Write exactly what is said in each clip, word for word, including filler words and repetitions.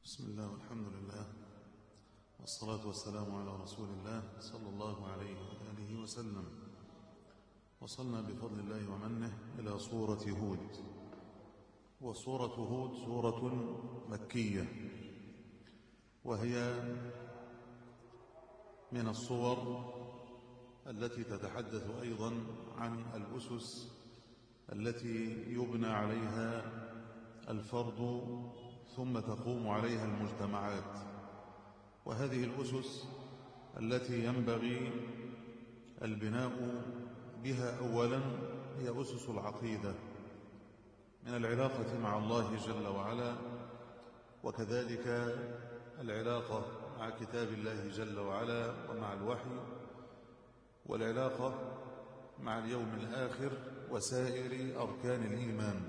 بسم الله والحمد لله والصلاة والسلام على رسول الله صلى الله عليه وآله وسلم. وصلنا بفضل الله ومنه إلى سورة هود. وسورة هود سورة مكية، وهي من الصور التي تتحدث أيضا عن الأسس التي يبنى عليها الفرد ثم تقوم عليها المجتمعات. وهذه الأسس التي ينبغي البناء بها أولا هي أسس العقيدة من العلاقة مع الله جل وعلا، وكذلك العلاقة مع كتاب الله جل وعلا ومع الوحي، والعلاقة مع اليوم الآخر وسائر أركان الإيمان.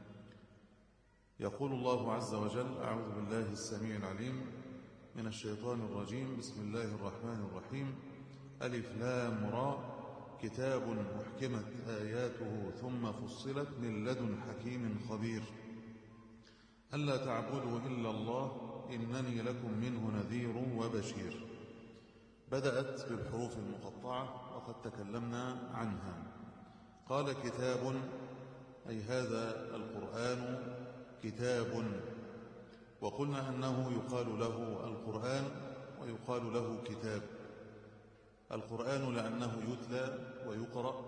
يقول الله عز وجل: أعوذ بالله السميع العليم من الشيطان الرجيم، بسم الله الرحمن الرحيم. ألف لام را، كتاب محكمت آياته ثم فصلت من لدن حكيم خبير، ألا تعبدوا إلا الله إنني لكم منه نذير وبشير. بدأت بالحروف المقطعة وقد تكلمنا عنها. قال كتاب، أي هذا القرآن كتاب، وقلنا أنه يقال له القرآن ويقال له كتاب. القرآن لأنه يتلى ويقرأ،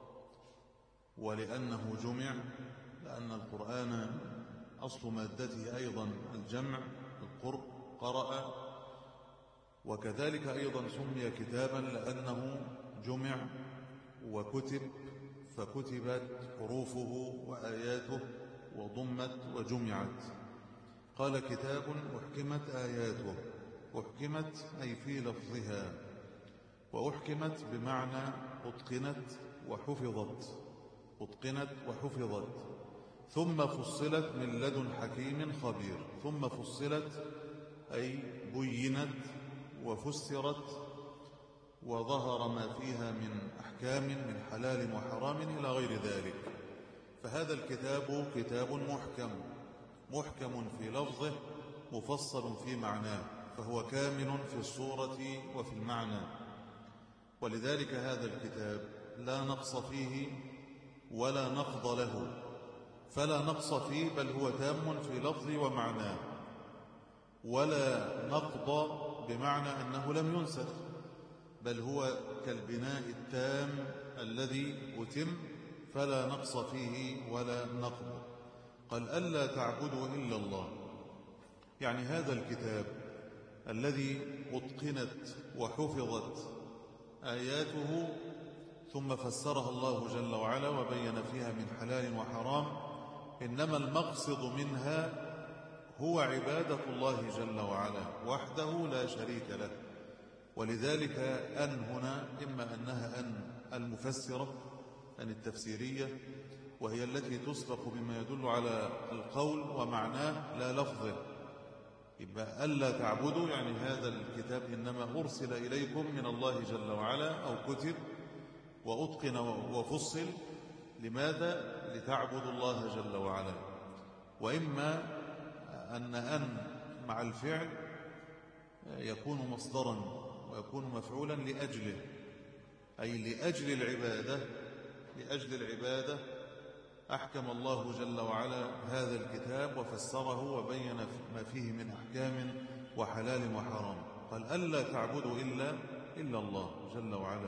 ولأنه جمع، لأن القرآن أصل مادته أيضا الجمع، القرء، قرأ. وكذلك أيضا سمي كتابا لأنه جمع وكتب، فكتبت حروفه وآياته وضمت وجمعت. قال كتاب أحكمت آياته، أحكمت أي في لفظها، وأحكمت بمعنى أتقنت وحفظت، أتقنت وحفظت. ثم فصلت من لدن حكيم خبير، ثم فصلت أي بينت وفسرت وظهر ما فيها من أحكام من حلال وحرام إلى غير ذلك. فهذا الكتاب كتاب محكم، محكم في لفظه مفصل في معناه، فهو كامل في الصورة وفي المعنى. ولذلك هذا الكتاب لا نقص فيه ولا نقض له، فلا نقص فيه بل هو تام في لفظه ومعناه، ولا نقض بمعنى أنه لم ينسخ، بل هو كالبناء التام الذي أتم، فلا نقص فيه ولا نقض. قال: ألا تعبدوا إلا الله، يعني هذا الكتاب الذي أتقنت وحفظت آياته ثم فسرها الله جل وعلا وبين فيها من حلال وحرام، إنما المقصد منها هو عبادة الله جل وعلا وحده لا شريك له. ولذلك أن هنا إما أنها أن المفسرة، أن التفسيرية، وهي التي تسبق بما يدل على القول ومعناه لا لفظه. يبقى ألا تعبدوا يعني هذا الكتاب إنما أرسل إليكم من الله جل وعلا، أو كتب وأتقن وفصل. لماذا؟ لتعبدوا الله جل وعلا. وإما أن أن مع الفعل يكون مصدرا ويكون مفعولا لأجله، أي لأجل العبادة، لأجل العبادة أحكم الله جل وعلا هذا الكتاب وفسره وبين ما فيه من أحكام وحلال وحرام. قال: ألا تعبدوا إلا إلا الله جل وعلا.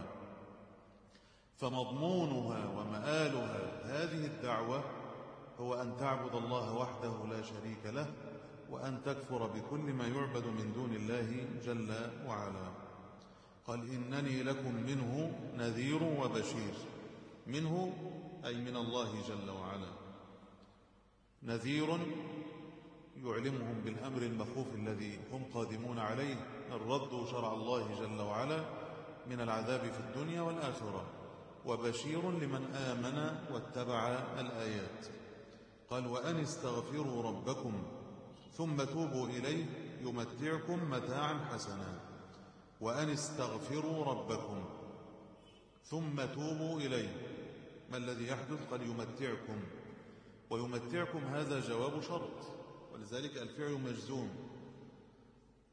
فمضمونها ومآلها هذه الدعوة هو أن تعبد الله وحده لا شريك له، وأن تكفر بكل ما يعبد من دون الله جل وعلا. قال: إنني لكم منه نذير وبشير. منه أي من الله جل وعلا. نذير يعلمهم بالأمر المخوف الذي هم قادمون عليه، الرد شرع الله جل وعلا من العذاب في الدنيا والآخرة. وبشير لمن آمن واتبع الآيات. قال: وأن استغفروا ربكم ثم توبوا إليه يمتعكم متاعا حسنا. وأن استغفروا ربكم ثم توبوا إليه، ما الذي يحدث؟ قال: يمتعكم. ويمتعكم هذا جواب شرط، ولذلك الفعل مجزوم،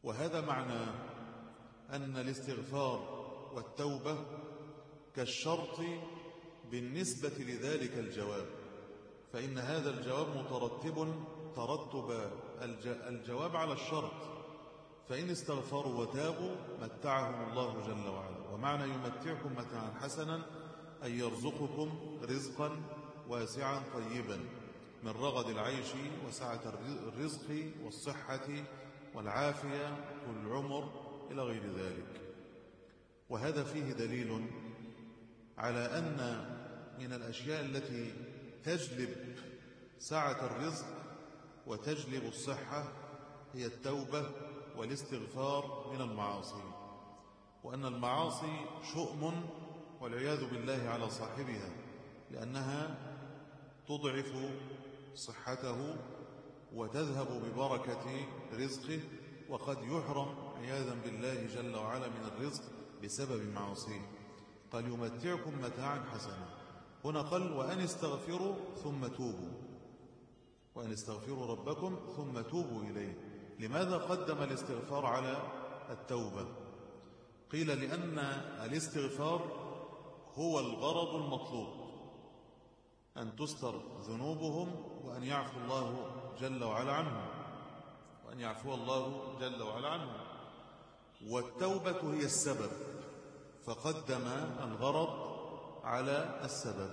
وهذا معناه أن الاستغفار والتوبة كالشرط بالنسبة لذلك الجواب، فإن هذا الجواب مترتب ترتب الجواب على الشرط، فإن استغفروا وتابوا متعهم الله جل وعلا. ومعنى يمتعكم متاعا حسنا أن يرزقكم رزقا واسعا طيبا من رغد العيش وسعة الرزق والصحة والعافية والعمر إلى غير ذلك. وهذا فيه دليل على أن من الأشياء التي تجلب سعة الرزق وتجلب الصحة هي التوبة والاستغفار من المعاصي، وأن المعاصي شؤم والعياذ بالله على صاحبها، لأنها تضعف صحته وتذهب ببركة رزقه، وقد يحرم عياذا بالله جل وعلا من الرزق بسبب معاصيه. قال يمتعكم متاعا حسنا، هنا قال وأن استغفروا ثم توبوا، وأن استغفروا ربكم ثم توبوا إليه. لماذا قدم الاستغفار على التوبة؟ قيل لأن الاستغفار هو الغرض المطلوب، أن تستر ذنوبهم وأن يعفو الله جل وعلا عنهم، وأن يعفو الله جل وعلا عنهم. والتوبة هي السبب، فقدم الغرض على السبب.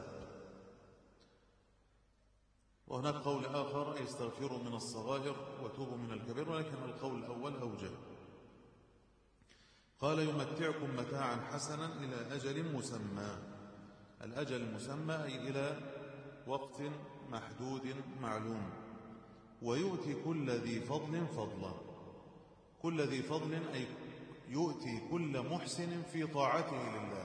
وهناك قول آخر يستغفروا من الصغائر وتوبوا من الكبير، ولكن القول الأول أوجه. قال يمتعكم متاعا حسنا إلى أجل مسمى. الأجل المسمى أي إلى وقت محدود معلوم. ويؤتي كل ذي فضل فضلا. كل ذي فضل أي يؤتي كل محسن في طاعته لله،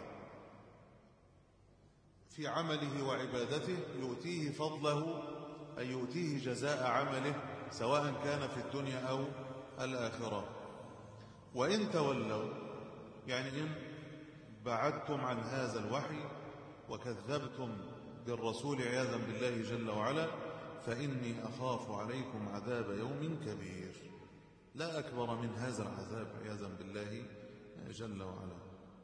في عمله وعبادته، يؤتيه فضله أي يؤتيه جزاء عمله سواء كان في الدنيا أو الآخرة. وإن تولوا يعني إن بعدتم عن هذا الوحي وكذبتم بالرسول عياذا بالله جل وعلا، فإني أخاف عليكم عذاب يوم كبير. لا أكبر من هذا العذاب عياذا بالله جل وعلا.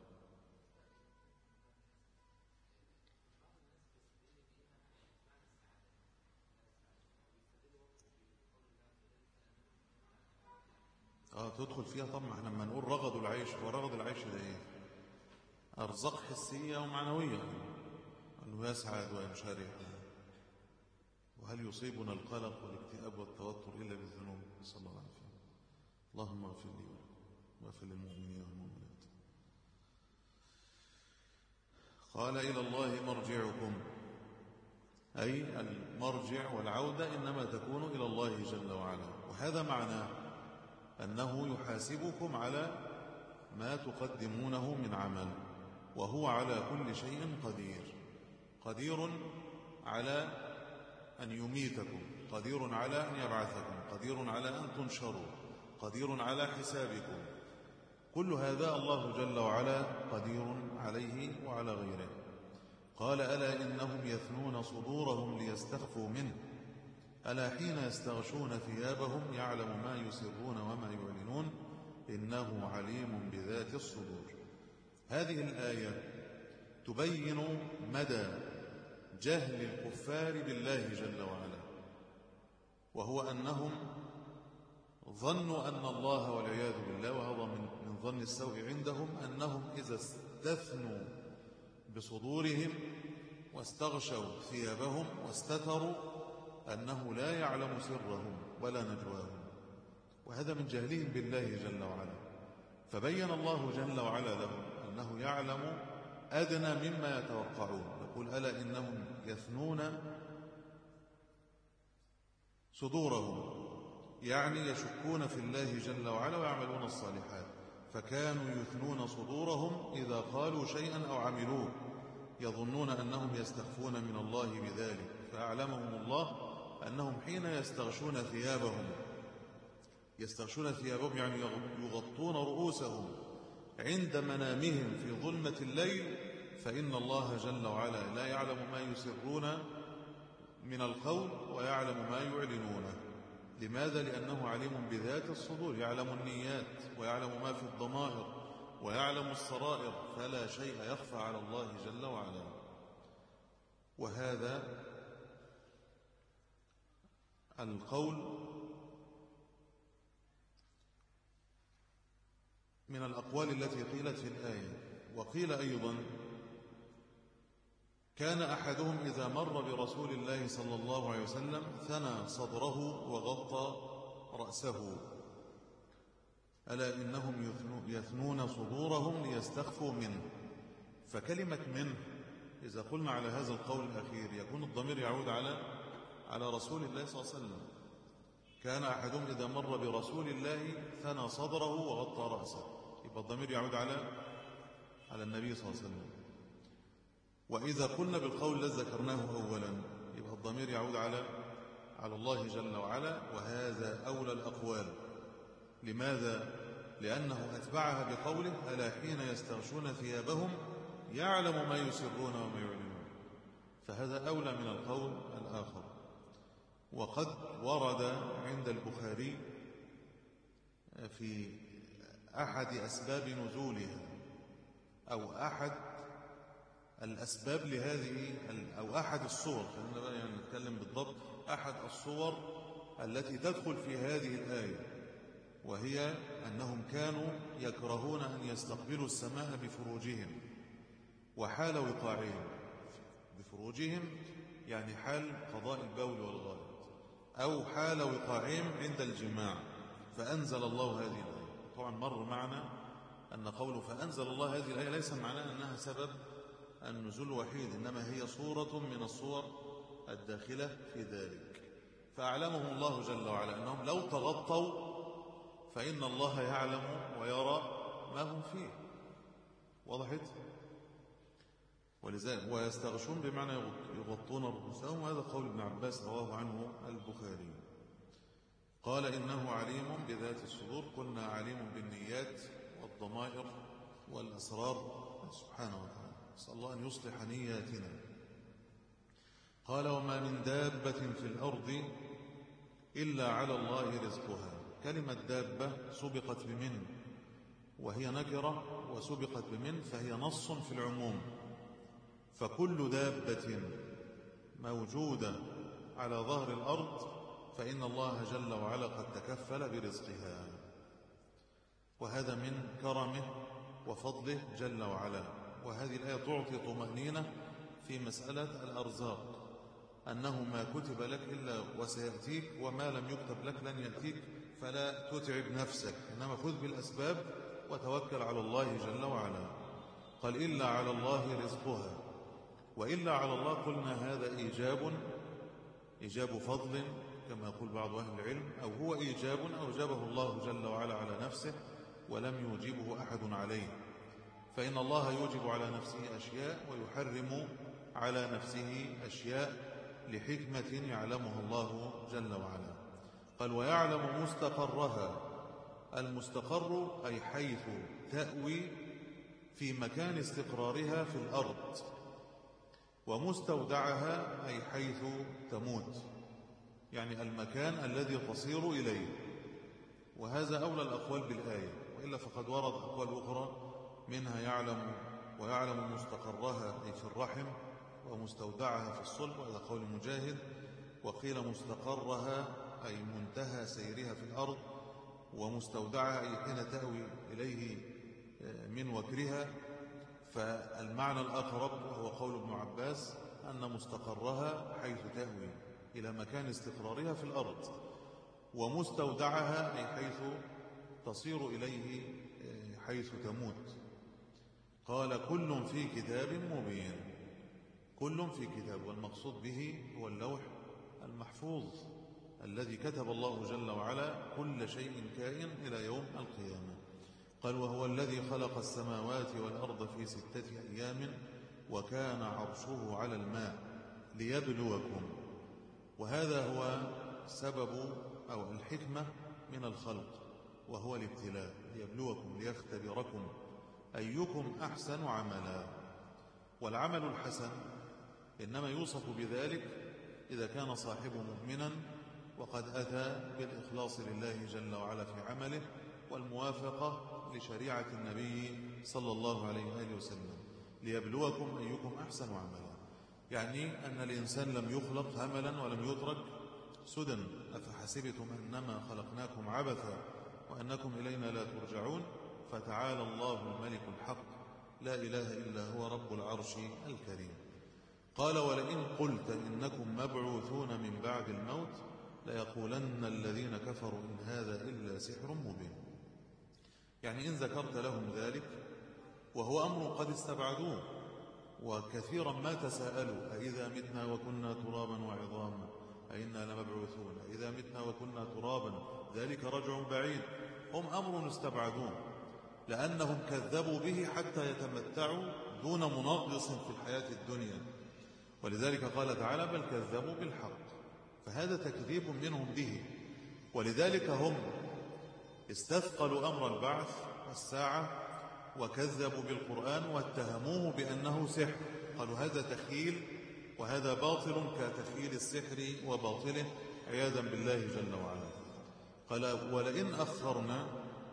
اه تدخل فيها طبعا. احنا لما نقول رغد العيش، ورغد العيش ده ايه؟ ارزاق حسيه ومعنويه، انه يسعد وينشرح. وهل يصيبنا القلق والاكتئاب والتوتر الا بالذنوب؟ صلى الله عليه وسلم. اللهم اغفر لي واغفر للمؤمنين والمؤمنات. قال الى الله مرجعكم، اي المرجع والعوده انما تكون الى الله جل وعلا. وهذا معناه أنه يحاسبكم على ما تقدمونه من عمل، وهو على كل شيء قدير. قدير على أن يميتكم، قدير على أن يبعثكم، قدير على أن تنشروا، قدير على حسابكم. كل هذا الله جل وعلا قدير عليه وعلى غيره. قال ألا إنهم يثنون صدورهم ليستخفوا منه، ألا حين يستغشون ثيابهم يعلم ما يسرون وما يعلنون إنه عليم بذات الصدور. هذه الآية تبين مدى جهل الكفار بالله جل وعلا، وهو أنهم ظنوا أن الله والعياذ بالله، وهذا من ظن السوء عندهم، أنهم إذا استثنوا بصدورهم واستغشوا ثيابهم واستتروا أنه لا يعلم سرهم ولا نجواهم، وهذا من جهلهم بالله جل وعلا. فبين الله جل وعلا لهم أنه يعلم أدنى مما يتوقعون. يقول ألا إنهم يثنون صدورهم، يعني يشكون في الله جل وعلا ويعملون الصالحات، فكانوا يثنون صدورهم إذا قالوا شيئا أو عملوه، يظنون أنهم يستخفون من الله بذلك، فأعلمهم الله أنهم حين يستغشون ثيابهم يستغشون ثيابهم يعني يغطون رؤوسهم عند منامهم في ظلمة الليل، فإن الله جل وعلا لا يعلم ما يسرون من القول ويعلم ما يعلنونه. لماذا؟ لأنه عليم بذات الصدور، يعلم النيات ويعلم ما في الضمائر ويعلم السرائر، فلا شيء يخفى على الله جل وعلا. وهذا القول من الأقوال التي قيلت في الآية. وقيل أيضا كان أحدهم إذا مر برسول الله صلى الله عليه وسلم ثنى صدره وغطى رأسه، ألا إنهم يثنون صدورهم ليستخفوا منه. فكلمة منه إذا قلنا على هذا القول الأخير يكون الضمير يعود على على رسول الله صلى الله عليه وسلم. كان أحدهم إذا مر برسول الله ثنى صدره وغطى رأسه، يبقى الضمير يعود على على النبي صلى الله عليه وسلم. وإذا قلنا بالقول الذي ذكرناه أولا يبقى الضمير يعود على على الله جل وعلا، وهذا أولى الأقوال. لماذا؟ لأنه أتبعها بقوله ألا حين يستغشون ثيابهم يعلم ما يسرون وما يعلنون، فهذا أولى من القول الآخر. وقد ورد عند البخاري في أحد أسباب نزولها أو أحد الأسباب لهذه أو أحد الصور، خلينا بقى يعني نتكلم بالضبط، أحد الصور التي تدخل في هذه الآية، وهي أنهم كانوا يكرهون أن يستقبلوا السماء بفروجهم وحال وقاعهم. بفروجهم يعني حال قضاء البول والغائط، أو حال وقاعهم عند الجماع، فأنزل الله هذه الآية. طبعا مر معنا أن قوله فأنزل الله هذه الآية ليس معناه أنها سبب النزول الوحيد، إنما هي صورة من الصور الداخلة في ذلك. فأعلمهم الله جل وعلا أنهم لو تغطوا فإن الله يعلم ويرى ما هم فيه. وضحت؟ ولذلك ويستغشون بمعنى يغطون رؤوسهم، وهذا قول ابن عباس رواه عنه البخاري. قال إنه عليم بذات الصدور، قلنا عليم بالنيات والضمائر والأسرار سبحانه وتعالى، نسأل الله أن يصلح نياتنا. قال وما من دابة في الأرض إلا على الله رزقها. كلمة دابة سبقت بمن، وهي نكرة وسبقت بمن، فهي نص في العموم. فكل دابة موجودة على ظهر الأرض فإن الله جل وعلا قد تكفل برزقها، وهذا من كرمه وفضله جل وعلا. وهذه الآية تعطي طمأنينة في مسألة الأرزاق، أنه ما كتب لك إلا وسيأتيك، وما لم يكتب لك لن يأتيك، فلا تتعب نفسك، إنما خذ بالأسباب وتوكل على الله جل وعلا. قال إلا على الله رزقها، وإلا على الله قلنا هذا إيجاب إيجاب فضل كما يقول بعض أهل العلم، أو هو إيجاب أوجبه الله جل وعلا على نفسه ولم يوجبه أحد عليه. فإن الله يوجب على نفسه أشياء ويحرم على نفسه أشياء لحكمة يعلمها الله جل وعلا. قال ويعلم مستقرها. المستقر أي حيث تأوي في مكان استقرارها في الأرض، ومستودعها أي حيث تموت، يعني المكان الذي تصير إليه. وهذا أولى الأقوال بالآية، وإلا فقد ورد أقوال أخرى منها يعلم ويعلم مستقرها أي في الرحم، ومستودعها في الصلب، وهذا قول مجاهد. وقيل مستقرها أي منتهى سيرها في الأرض، ومستودعها أي حين تأوي إليه من وكرها. فالمعنى الأقرب وهو قول ابن عباس أن مستقرها حيث تأوي إلى مكان استقرارها في الأرض، ومستودعها أي حيث تصير إليه حيث تموت. قال كل في كتاب مبين. كل في كتاب، والمقصود به هو اللوح المحفوظ الذي كتب الله جل وعلا كل شيء كائن إلى يوم القيامة. قال وهو الذي خلق السماوات والأرض في ستة أيام وكان عرشه على الماء ليبلوكم. وهذا هو سبب أو الحكمة من الخلق، وهو الابتلاء، ليبلوكم ليختبركم أيكم أحسن عملا. والعمل الحسن إنما يوصف بذلك إذا كان صاحبه مؤمنا وقد أتى بالإخلاص لله جل وعلا في عمله والموافقة لشريعة النبي صلى الله عليه وآله وسلم ليبلوكم أيكم أحسن عملا. يعني أن الإنسان لم يخلق هملا ولم يترك سدى. أفحسبتم أنما خلقناكم عبثا وأنكم إلينا لا ترجعون فتعالى الله الملك الحق لا إله إلا هو رب العرش الكريم. قال ولئن قلت إنكم مبعوثون من بعد الموت ليقولن الذين كفروا إن هذا إلا سحر مبين. يعني إن ذكرت لهم ذلك وهو أمر قد استبعدوه وكثيرا ما تساءلوا أئذا متنا وكنا ترابا وعظاما أئنا لمبعوثون أئذا متنا وكنا ترابا ذلك رجع بعيد. هم أمر استبعدوه لأنهم كذبوا به حتى يتمتعوا دون منغص في الحياة الدنيا، ولذلك قال تعالى بل كذبوا بالحق، فهذا تكذيب منهم به. ولذلك هم استثقلوا أمر البعث والساعة وكذبوا بالقرآن واتهموه بأنه سحر، قالوا هذا تخيل وهذا باطل كتخيل السحر وباطله عياذا بالله جل وعلا. قال ولئن أخرنا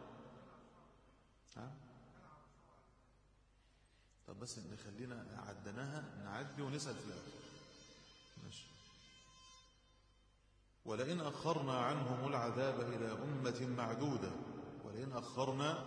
ها؟ طب بس نخلينا عدناها نعدي ونسأل في الآخر ماشي. ولئن أخرنا عنهم العذاب إلى أمة معدودة، ولئن أخرنا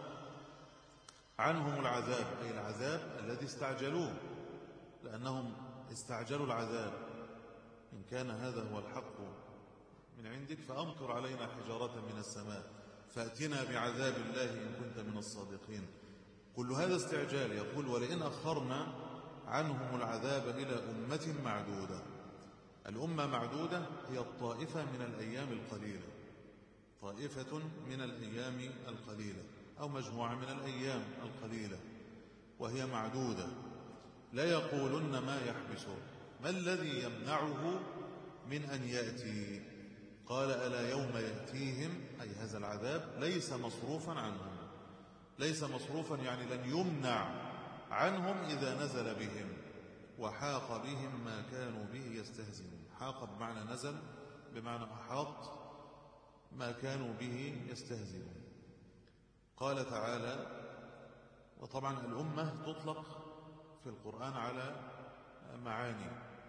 عنهم العذاب أي العذاب الذي استعجلوه لأنهم استعجلوا العذاب، إن كان هذا هو الحق من عندك فأمطر علينا حجارة من السماء فأتنا بعذاب الله إن كنت من الصادقين. كل هذا استعجال. يقول ولئن أخرنا عنهم العذاب إلى أمة معدودة. الأمة معدودة هي الطائفة من الأيام القليلة، طائفة من الأيام القليلة أو مجموعة من الأيام القليلة وهي معدودة. لا يقولن ما يحبسه، ما الذي يمنعه من أن يأتي؟ قال ألا يوم يأتيهم أي هذا العذاب ليس مصروفا عنهم، ليس مصروفا يعني لن يمنع عنهم إذا نزل بهم، وحاق بهم ما كانوا به يستهزئون. حاق بمعنى نزل بمعنى أحاط ما كانوا به يستهزئون. قال تعالى وطبعا الأمة تطلق في القرآن على معاني،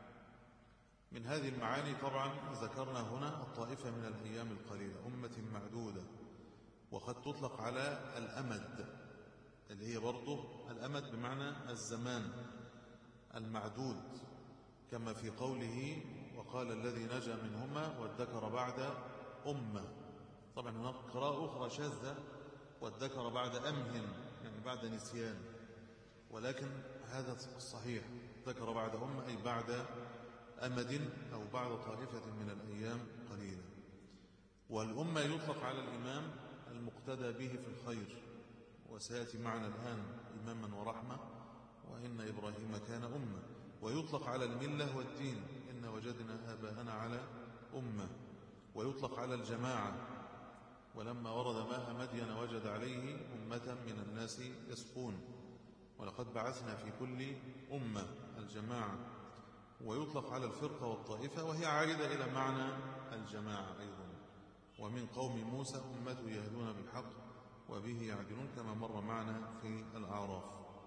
من هذه المعاني طبعا ذكرنا هنا الطائفة من الأيام القليلة أمة معدودة، وقد تطلق على الأمد اللي هي برضه الأمد بمعنى الزمان المعدود، كما في قوله وقال الذي نجا منهما وادكر بعد أمة. طبعا هناك قراءة أخرى شاذة وادكر بعد أمهن يعني بعد نسيان، ولكن هذا الصحيح ذكر بعد أمة أي بعد أمد أو بعد طائفة من الأيام قليلة. والأمة يطلق على الإمام المقتدى به في الخير، وسيأتي معنا الآن إماما ورحمة وإن إبراهيم كان أمة. ويطلق على الملة والدين إن وجدنا آباءنا على أمة. ويطلق على الجماعة ولما ورد ماء مدين وجد عليه أمة من الناس يسقون ولقد بعثنا في كل أمة الجماعة. ويطلق على الفرقة والطائفة وهي عائدة إلى معنى الجماعة أيضا. ومن قوم موسى أمة يهدون بالحق وبه يعدلون كما مر معنا في الأعراف.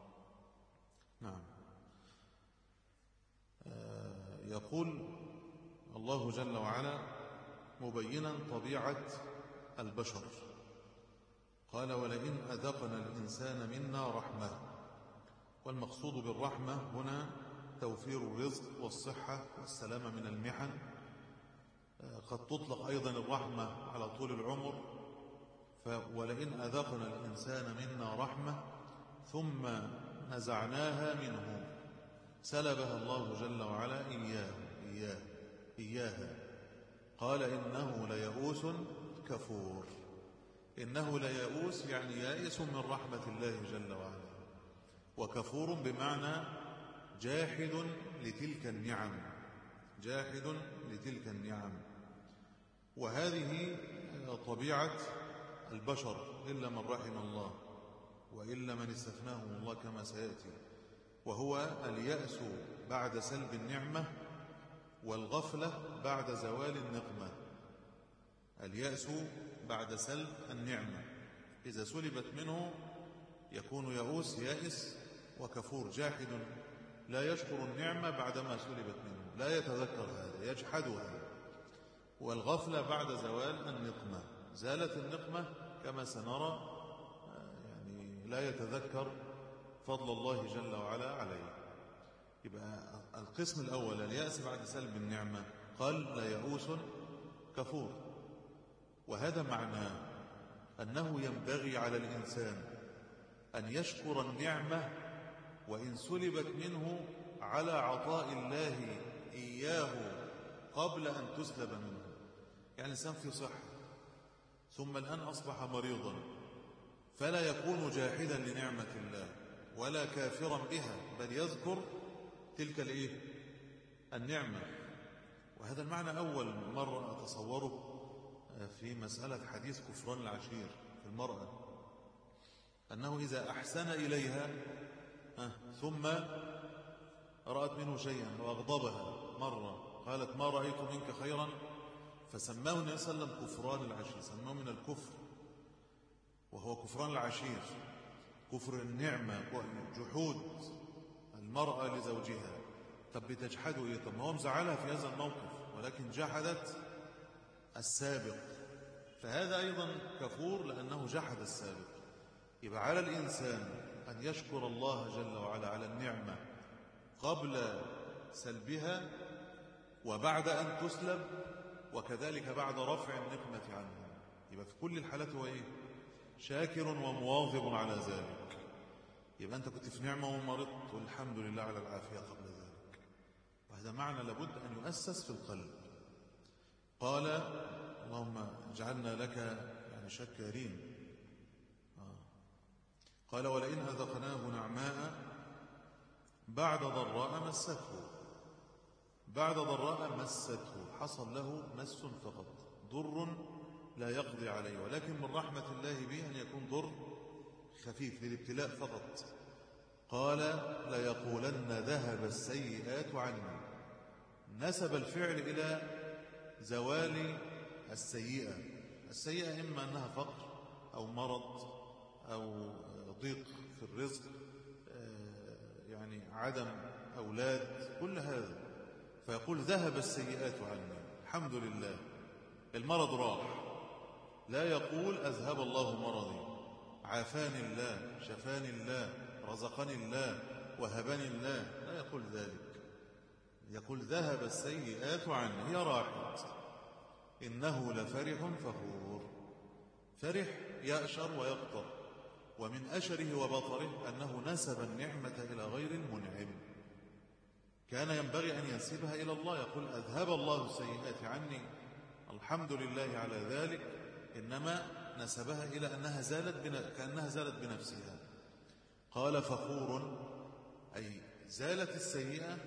نعم. آه يقول الله جل وعلا مبينا طبيعة البشر قال ولئن أذقنا الإنسان منا رحمة. والمقصود بالرحمة هنا توفير الرزق والصحة والسلامة من المحن. قد تطلق أيضا الرحمة على طول العمر، ولئن أذقنا الإنسان منا رحمة ثم نزعناها منه سلبها الله جل وعلا إياه إياه إياها. قال إنه ليئوس كفور. إنه ليئوس يعني يائس من رحمة الله جل وعلا، وكفور بمعنى جاحد لتلك النعم، جاحد لتلك النعم. وهذه طبيعة البشر إلا من رحم الله وإلا من استثناهم الله كما سيأتي، وهو اليأس بعد سلب النعمة والغفلة بعد زوال النقمة. اليأس بعد سلب النعمة، إذا سلبت منه يكون يئوس يائس وكفور جاحد لا يشكر النعمة بعدما سلبت منه، لا يتذكر هذا، يجحدها. والغفلة بعد زوال النقمة، زالت النقمة كما سنرى يعني لا يتذكر فضل الله جل وعلا عليه. يبقى القسم الأول اليأس بعد سلب النعمة، قال لا يئوس كفور، وهذا معناه أنه ينبغي على الإنسان أن يشكر النعمة وإن سلبت منه على عطاء الله إياه قبل أن تسلب منه. يعني الإنسان في صحة ثم الآن أصبح مريضا، فلا يكون جاحدا لنعمة الله ولا كافرا بها، بل يذكر تلك الإيه؟ النعمة. وهذا المعنى أول مرة أتصوره في مسألة حديث كفران العشير في المرأة، أنه إذا أحسن إليها ثم رأت منه شيئا وأغضبها مرة، قالت ما رأيت منك خيرا، فسماه النبي صلى الله عليه وسلم كفران العشير، سماه من الكفر، وهو كفران العشير، كفر النعمة، جحود المرأة لزوجها. طب بتجحده إيه؟ طب ما هو مزعلها في هذا الموقف، ولكن جحدت السابق، فهذا أيضا كفور لأنه جحد السابق. يبقى على الإنسان أن يشكر الله جل وعلا على النعمة قبل سلبها وبعد أن تسلب، وكذلك بعد رفع النقمة عنه. يبقى في كل الحالات هو إيه؟ شاكر ومواظب على ذلك. يبقى أنت كنت في نعمة ومرضت والحمد لله على العافية قبل ذلك، وهذا معنى لابد أن يؤسس في القلب. قال اللهم اجعلنا لك يعني شكارين. آه. قال ولئن أذقناه نعماء بعد ضراء مسته، بعد ضراء مسته، حصل له مس فقط، ضر لا يقضي عليه، ولكن من رحمة الله به أن يكون ضر خفيف للابتلاء فقط. قال ليقولن ذهب السيئات عني، نسب الفعل إلى زوال السيئة. السيئة إما أنها فقر أو مرض أو ضيق في الرزق، يعني عدم أولاد، كل هذا. فيقول ذهب السيئات عني، الحمد لله المرض راح، لا يقول أذهب الله مرضي، عافاني الله، شفاني الله، رزقني الله، وهبني الله، لا يقول ذلك، يقول ذهب السيئات عني، هي راحت. إنه لفرح فخور، فرح يأشر ويقطر، ومن أشره وبطره أنه نسب النعمة إلى غير المنعم، كان ينبغي أن ينسبها إلى الله، يقول أذهب الله السيئات عني، الحمد لله على ذلك، إنما نسبها إلى أنها زالت بن... كأنها زالت بنفسها. قال فخور أي زالت السيئة،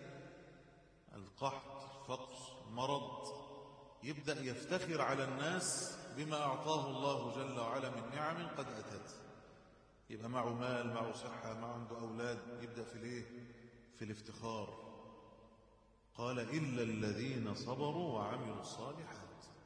القحط، الفقر، المرض، يبدأ يفتخر على الناس بما أعطاه الله جل وعلا من نعم قد أتت. يبقى معه مال، معه صحة، معه عنده أولاد، يبدأ في الإيه؟ في الافتخار. قال إلا الذين صبروا وعملوا الصالحات.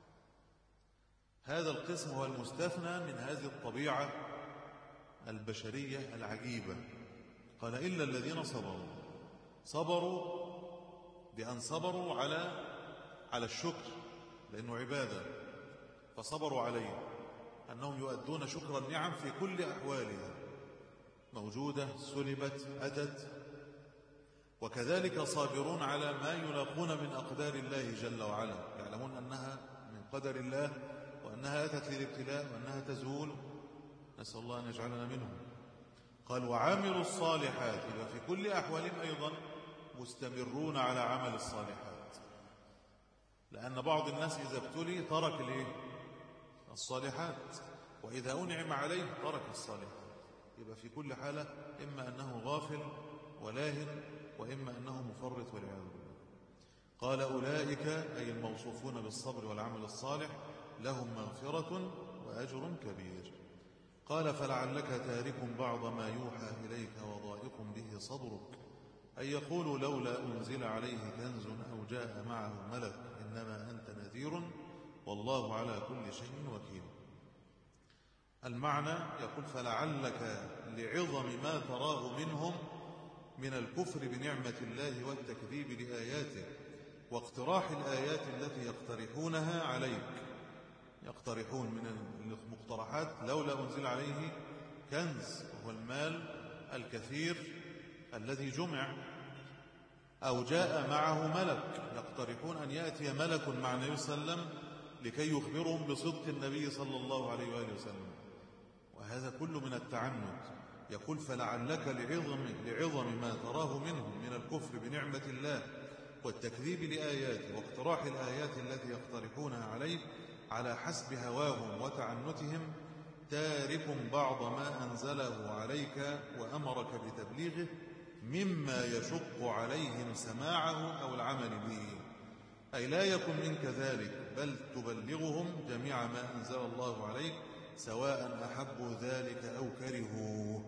هذا القسم هو المستثنى من هذه الطبيعة البشرية العجيبة. قال إلا الذين صبروا، صبروا بأن صبروا على على الشكر، لأنه عبادة، فصبروا عليه أنهم يؤدون شكر النعم في كل أحوالها، موجودة، سلبت، أتت. وكذلك صابرون على ما يلاقون من أقدار الله جل وعلا، يعلمون أنها من قدر الله، وأنها أتت للابتلاء، وأنها تزول، نسأل الله أن يجعلنا منهم. قال وعملوا الصالحات، يبقى في كل أحوالهم أيضا مستمرون على عمل الصالحات، لأن بعض الناس إذا ابتلي ترك الإيه؟ الصالحات، وإذا أنعم عليه ترك الصالحات. يبقى في كل حالة إما أنه غافل ولاهن، وإما أنه مفرط والعياذ بالله. قال أولئك أي الموصوفون بالصبر والعمل الصالح لهم مغفرة وأجر كبير. قال فلعلك تارك بعض ما يوحى إليك وضائق به صدرك، أي يقول لولا أنزل عليه كنز أو جاء معه ملك إنما أنت نذير والله على كل شيء وكيل. المعنى يقول فلعلك لعظم ما تراه منهم من الكفر بنعمة الله والتكذيب لآياته واقتراح الآيات التي يقترحونها عليك. يقترحون من المقترحات لولا أنزل عليه كنز وهو المال الكثير الذي جمع، أو جاء معه ملك. يقترحون أن يأتي ملك مع النبي صلى الله عليه وسلم لكي يخبرهم بصدق النبي صلى الله عليه وآله وسلم، وهذا كله من التعنت. يقول فلعلك لعظم, لعظم ما تراه منهم من الكفر بنعمة الله والتكذيب لآياته واقتراح الآيات التي يقترحونها عليك على حسب هواهم وتعنتهم تارك بعض ما أنزله عليك وأمرك بتبليغه مما يشق عليهم سماعه أو العمل به، أي لا يكن منك ذلك بل تبلغهم جميع ما أنزل الله عليك سواء أحبوا ذلك أو كرهوه.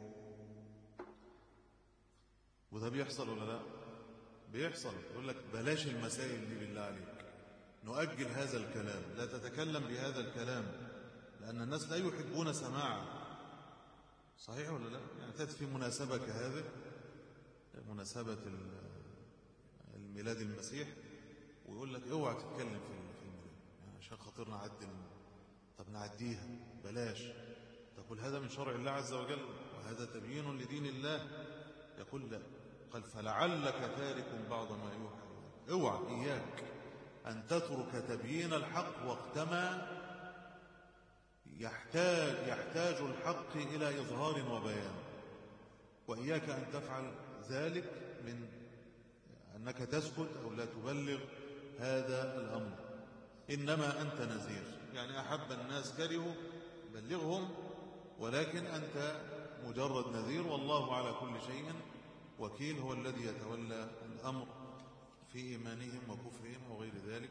وده بيحصل ولا لا؟ بيحصل. يقول لك بلاش المسائل دي بالله عليك، نؤجل هذا الكلام، لا تتكلم بهذا الكلام، لأن الناس لا يحبون سماعه. صحيح ولا لا؟ يعني تأتي في مناسبة كهذه، مناسبة الميلاد المسيح، ويقول لك اوعى تتكلم في الميلاد يعني عشان خاطر نعدي. طب نعديها بلاش. تقول هذا من شرع الله عز وجل وهذا تبيين لدين الله. يقول لا، قال فلعلك تارك بعض ما يوحى إليك. اوعى إياك أن تترك تبيين الحق وقتما يحتاج, يحتاج الحق إلى إظهار وبيان، وإياك أن تفعل ذلك من أنك تسكت أو لا تبلغ هذا الأمر. إنما أنت نذير، يعني أحب الناس كرهوا بلغهم، ولكن أنت مجرد نذير، والله على كل شيء وكيل، هو الذي يتولى الأمر في إيمانهم وكفرهم وغير ذلك.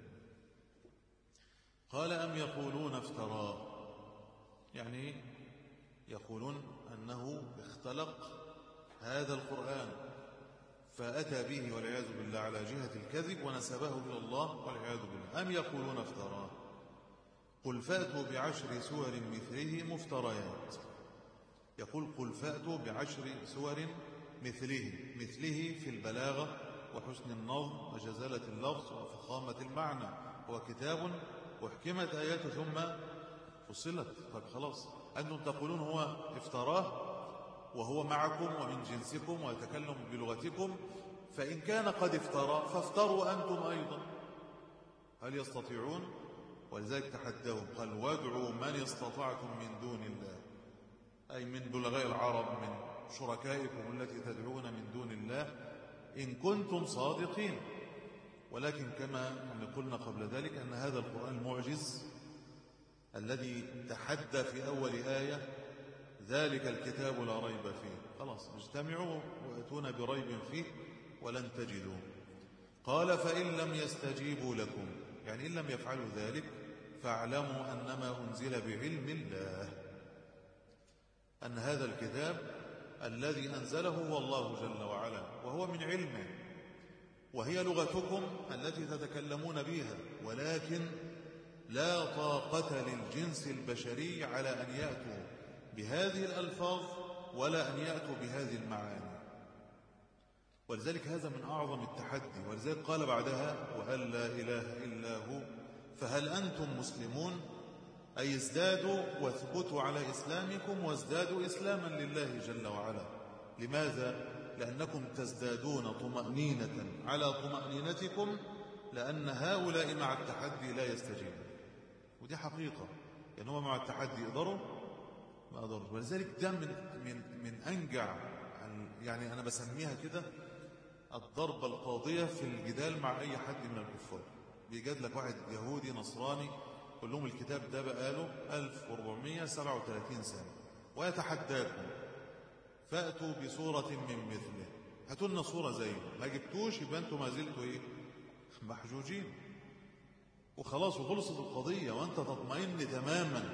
قال أم يقولون افتراه، يعني يقولون أنه اختلق هذا القرآن فأتى به والعياذ بالله على جهة الكذب ونسبه إلى الله والعياذ بالله. أم يقولون افتراه قل فأتوا بعشر سور مثله مفتريات. يقول قل فأتوا بعشر سور مثله، مثله في البلاغة وحسن النظم وجزالة اللفظ وفخامة المعنى، هو كتاب وحكمت آياته ثم فصلت. طيب خلاص، أنتم تقولون هو افتراه وهو معكم ومن جنسكم ويتكلم بلغتكم، فإن كان قد افترى فافتروا أنتم أيضا. هل يستطيعون؟ ولذلك تحداهم قال وادعوا من استطعتم من دون الله، أي من بلغاء العرب، من شركائكم التي تدعون من دون الله إن كنتم صادقين. ولكن كما قلنا قبل ذلك أن هذا القرآن المعجز الذي تحدى في أول آية ذلك الكتاب لا ريب فيه، خلاص اجتمعوا وأتونا بريب فيه ولن تجدوا. قال فإن لم يستجيبوا لكم، يعني إن لم يفعلوا ذلك فاعلموا أنما أنزل بعلم الله، أن هذا الكتاب الذي أنزله هو الله جل وعلا وهو من علمه، وهي لغتكم التي تتكلمون بها، ولكن لا طاقة للجنس البشري على أن يأتوا بهذه الألفاظ ولا أن يأتوا بهذه المعاني. ولذلك هذا من أعظم التحدي. ولذلك قال بعدها وأن لا إله إلا هو فهل أنتم مسلمون، أي ازدادوا واثبتوا على إسلامكم وازدادوا إسلاما لله جل وعلا. لماذا؟ لأنكم تزدادون طمأنينة على طمأنينتكم، لأن هؤلاء مع التحدي لا يستجيبون، ودي حقيقة. يعني هم مع التحدي يقدروا ما قدروا. ولذلك ده من, من, من أنجع، يعني أنا بسميها كده الضربة القاضية في الجدال مع أي حد من الكفار. بيجاد لك واحد يهودي نصراني قل لهم الكتاب ده بقاله ألف وأربعمائة وسبعة وثلاثين سنة ويتحداكم فأتوا بصورة من مثله، هاتوا لنا صورة زيه. ما جبتوش يبقى أنتم ما زلتوا إيه؟ محجوجين وخلاص وخلصت القضية، وأنت تطمئن تماما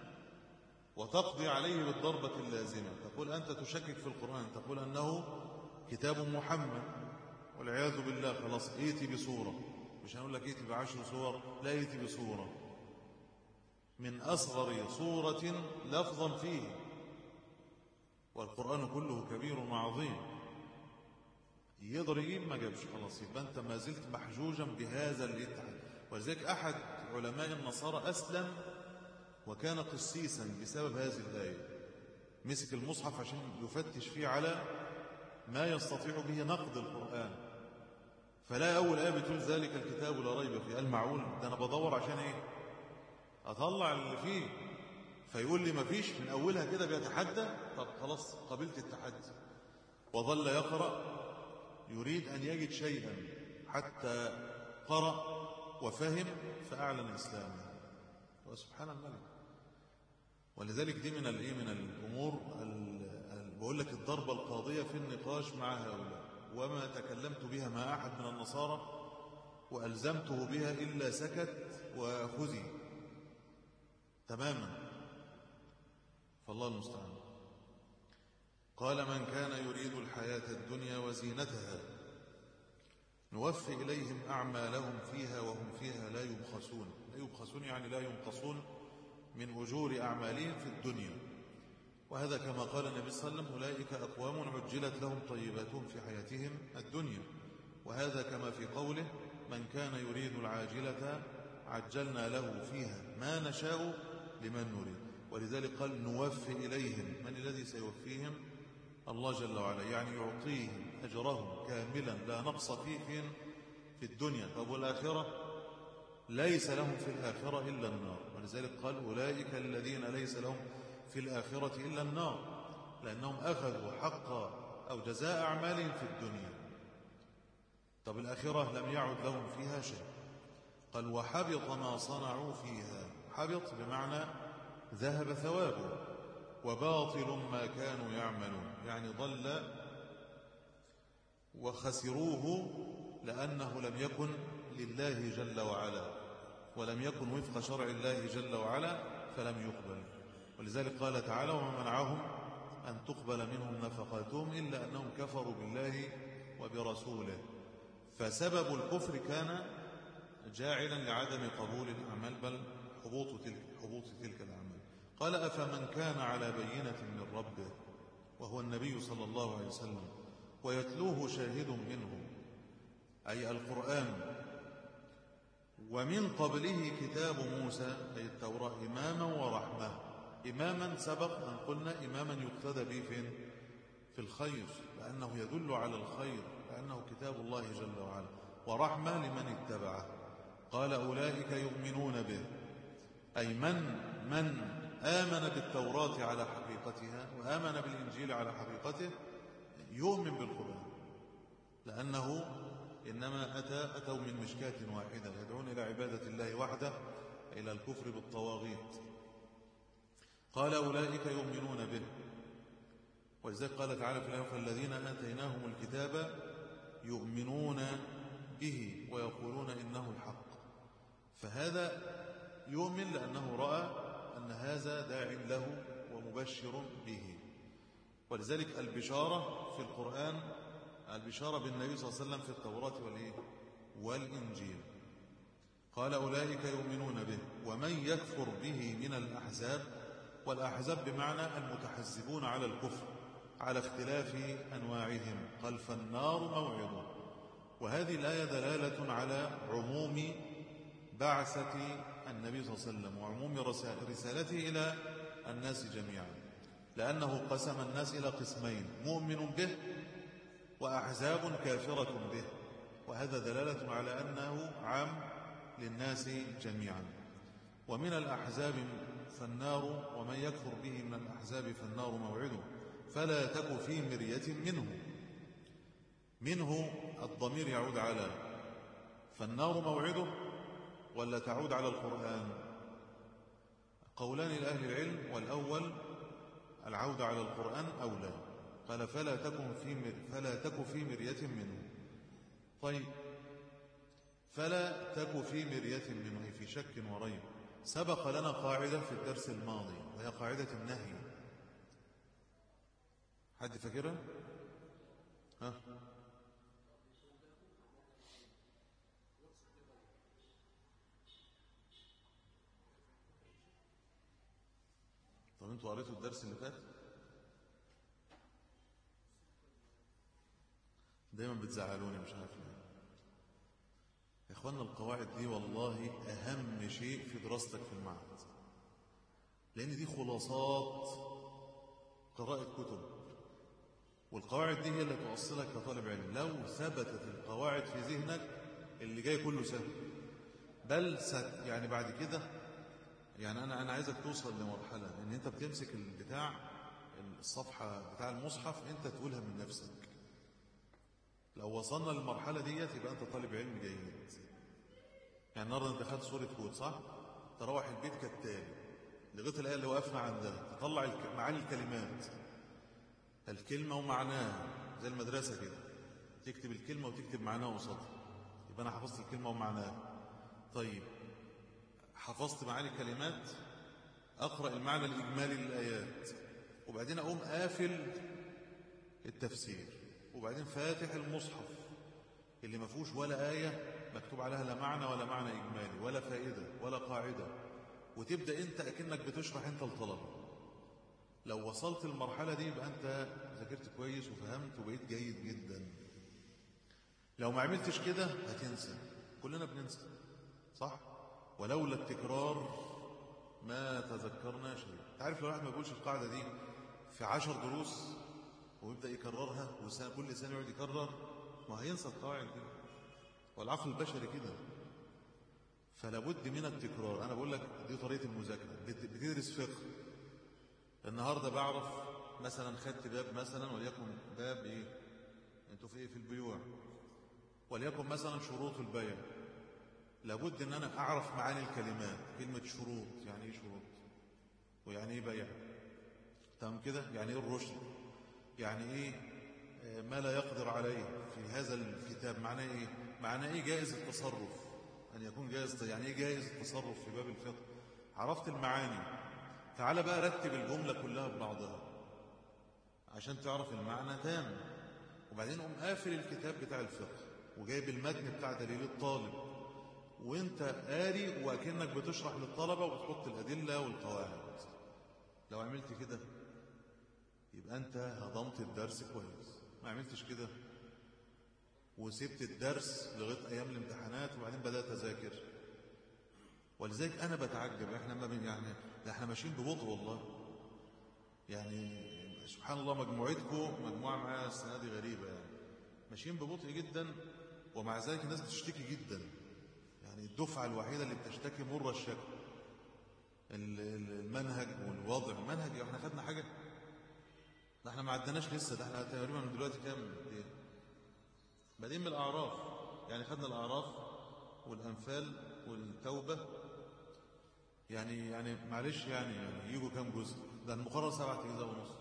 وتقضي عليه بالضربة اللازمة. تقول أنت تشكك في القرآن، تقول أنه كتاب محمد والعياذ بالله، خلاص ايتي بصورة. مش هنقول لك ايتي بعشر صور، لا ايتي بصورة. من أصغر صورة لفظا فيه، والقرآن كله كبير وعظيم. يقدر يجيب ما جابش، خلاص يبقى أنت ما زلت محجوجا بهذا الاتحاد. ولذلك أحد علماء النصارى أسلم وكان قسيسا بسبب هذه الآية، مسك المصحف عشان يفتش فيه على ما يستطيع به نقد القرآن، فلا أول آية بتقول ذلك الكتاب لا ريب فيه. قال معقول ده أنا بدور عشان إيه؟ أطلع اللي فيه. فيقول لي ما فيش، من أولها كده بيتحدى. طب خلاص قبلت التحدي، وظل يقرأ يريد أن يجد شيئا حتى قرأ وفهم فأعلن إسلامه. وسبحان الملك. ولذلك دي من الإيه من الأمور بقول لك الضربة القاضية في النقاش مع هؤلاء. وما تكلمت بها مع أحد من النصارى وألزمته بها إلا سكت وخزي تماما، فالله المستعان. قال من كان يريد الحياة الدنيا وزينتها نوفي إليهم أعمالهم فيها وهم فيها لا يبخسون. لا يبخسون يعني لا ينقصون من أجور أعمالهم في الدنيا. وهذا كما قال النبي صلى الله عليه وسلم أولئك أقوام عجلت لهم طيباتهم في حياتهم الدنيا. وهذا كما في قوله من كان يريد العاجلة عجلنا له فيها ما نشاء لمن نريد. ولذلك قال نوفي إليهم. من الذي سيوفيهم؟ الله جل وعلا، يعني يعطيهم أجرهم كاملا لا نقص فيه فين؟ في الدنيا. طب والآخرة؟ ليس لهم في الآخرة إلا النار. ولذلك قال أولئك الذين ليس لهم في الآخرة إلا النار، لأنهم أخذوا حق أو جزاء أعمالهم في الدنيا. طب الآخرة لم يعد لهم فيها شيء. قال وحبط ما صنعوا فيها. حبط بمعنى ذهب ثوابه، وباطل ما كانوا يعملون، يعني ضل وخسروه لأنه لم يكن لله جل وعلا، ولم يكن وفق شرع الله جل وعلا فلم يقبل. ولذلك قال تعالى وما منعهم أن تقبل منهم نفقاتهم إلا أنهم كفروا بالله وبرسوله. فسبب الكفر كان جاعلا لعدم قبول الأعمال بل حبوط تلك, حبوط تلك الأعمال. قال أفمن كان على بينة من ربه وهو النبي صلى الله عليه وسلم ويتلوه شاهد منه أي القرآن ومن قبله كتاب موسى أي التوراة إماما ورحمة. إماما سبق أن قلنا إماما يقتدى به فين؟ في الخير، لأنه يدل على الخير، لأنه كتاب الله جل وعلا. ورحمة لمن اتبعه. قال أولئك يؤمنون به أي من من آمن بالتوراة على حقيقتها وآمن بالإنجيل على حقيقته يؤمن بالقرآن، لأنه إنما أتى أتوا من مشكاة واحدة يدعون إلى عبادة الله وحده إلى الكفر بالطواغيت. قال أولئك يؤمنون به. ولذلك قال تعالى في الآية فالذين آتيناهم الكتاب يؤمنون به ويقولون إنه الحق. فهذا يؤمن لأنه رأى أن هذا داع له ومبشر به. ولذلك البشارة في القرآن البشارة بالنبي صلى الله عليه وسلم في التوراة والإنجيل. قال أولئك يؤمنون به ومن يكفر به من الأحزاب. والأحزاب بمعنى المتحزبون على الكفر على اختلاف أنواعهم. قال فالنار موعظ. وهذه الآية دلالة على عموم بعثة النبي صلى الله عليه وسلم وعموم رسالته إلى الناس جميعا، لأنه قسم الناس إلى قسمين مؤمن به وأحزاب كافرة به. وهذا دلالة على أنه عام للناس جميعا. ومن الأحزاب فالنار ومن يكفر به من الأحزاب فالنار موعده فلا تك في مرية منه. منه الضمير يعود على فالنار موعده ولا تعود على القرآن؟ قولان لأهل العلم، والأول العودة على القرآن أولى. قال فلا تكن في مر... فلا تك في مرية منه. طيب فلا تك في مرية منه أي في شك وريب. سبق لنا قاعدة في الدرس الماضي وهي قاعدة النهي. حد فاكرها؟ ها؟ انتوا قريتوا الدرس اللي فات؟ دايما بتزعلوني مش عارف ليه يا اخوانا. القواعد دي والله اهم شيء في دراستك في المعهد، لان دي خلاصات قراءة كتب، والقواعد دي هي اللي توصلك كطالب علم. لو ثبتت القواعد في ذهنك اللي جاي كله سهل، بل ست يعني بعد كده يعني انا انا عايزك توصل لمرحله ان انت بتمسك البتاع الصفحه بتاع المصحف انت تقولها من نفسك. لو وصلنا للمرحله ديت يبقى انت طالب علم جيد. يعني النهارده انت خدت سوره هود صح؟ تروح البيت كالتالي لغايه الايه اللي وقفنا عندها، تطلع معاني الكلمات، الكلمه ومعناها زي المدرسه كده، تكتب الكلمه وتكتب معناها قصادها، يبقى انا حفظت الكلمه ومعناها. طيب حفظت معاني الكلمات، اقرا المعنى الاجمالي للايات، وبعدين اقوم قافل التفسير، وبعدين فاتح المصحف اللي ما فيهوش ولا ايه مكتوب عليها لا معنى ولا معنى اجمالي ولا فائده ولا قاعده، وتبدا انت اكنك بتشرح انت للطلبه. لو وصلت المرحله دي يبقى انت ذاكرت كويس وفهمت وبقيت جيد جدا. لو ما عملتش كده هتنسى، كلنا بننسى صح؟ ولولا التكرار ما تذكرنا شيء. تعرف لو واحد ما بيقولش القاعده دي في عشر دروس ويبدا يكررها وسنه كل سنه يقعد يكرر، ما هينسى القواعد دي، والعقل البشري كده. فلا بد من التكرار. انا بقول لك دي طريقه المذاكره. بتدرس فقه النهارده، بعرف مثلا خدت باب مثلا وليكن باب ايه، انتوا في ايه في البيوع، وليكن مثلا شروط البيع. لابد ان انا اعرف معاني الكلمات. كلمه شروط يعني ايه شروط، ويعني ايه بيع، تمام كده؟ يعني ايه الرشد، يعني ايه ما لا يقدر عليه في هذا الكتاب، معناه ايه، معناه ايه جائز التصرف، ان يكون جائز، يعني ايه جائز التصرف في باب الفقه. عرفت المعاني، تعال بقى رتب الجمله كلها ببعضها عشان تعرف المعنى تام، وبعدين قوم قافل الكتاب بتاع الفقه وجايب المتن بتاع دليل الطالب، وانت قاري وكأنك بتشرح للطلبة وبتحط الأدلة والقواعد. لو عملت كده يبقى انت هضمت الدرس كويس. ما عملتش كده وسبت الدرس لغاية أيام الامتحانات وبعدين بدأت أذاكر. ولذلك أنا بتعجب، احنا ما بين يعني ده احنا ماشيين ببطء والله. يعني سبحان الله مجموعتكم مجموعة معايا السنة دي غريبة، يعني ماشيين ببطء جدا، ومع ذلك الناس بتشتكي جدا. يعني الدفعة الوحيدة اللي بتشتكي مر الشكل المنهج والوضع. المنهج احنا خدنا حاجة؟ ده احنا ما عدناش لسه، ده احنا تقريبا من دلوقتي كام ايه بادئين بالأعراف. يعني خدنا الأعراف والأنفال والتوبة. يعني يعني معلش يعني يعني يجوا كام جزء؟ ده المقرر سبعة أجزاء ونص،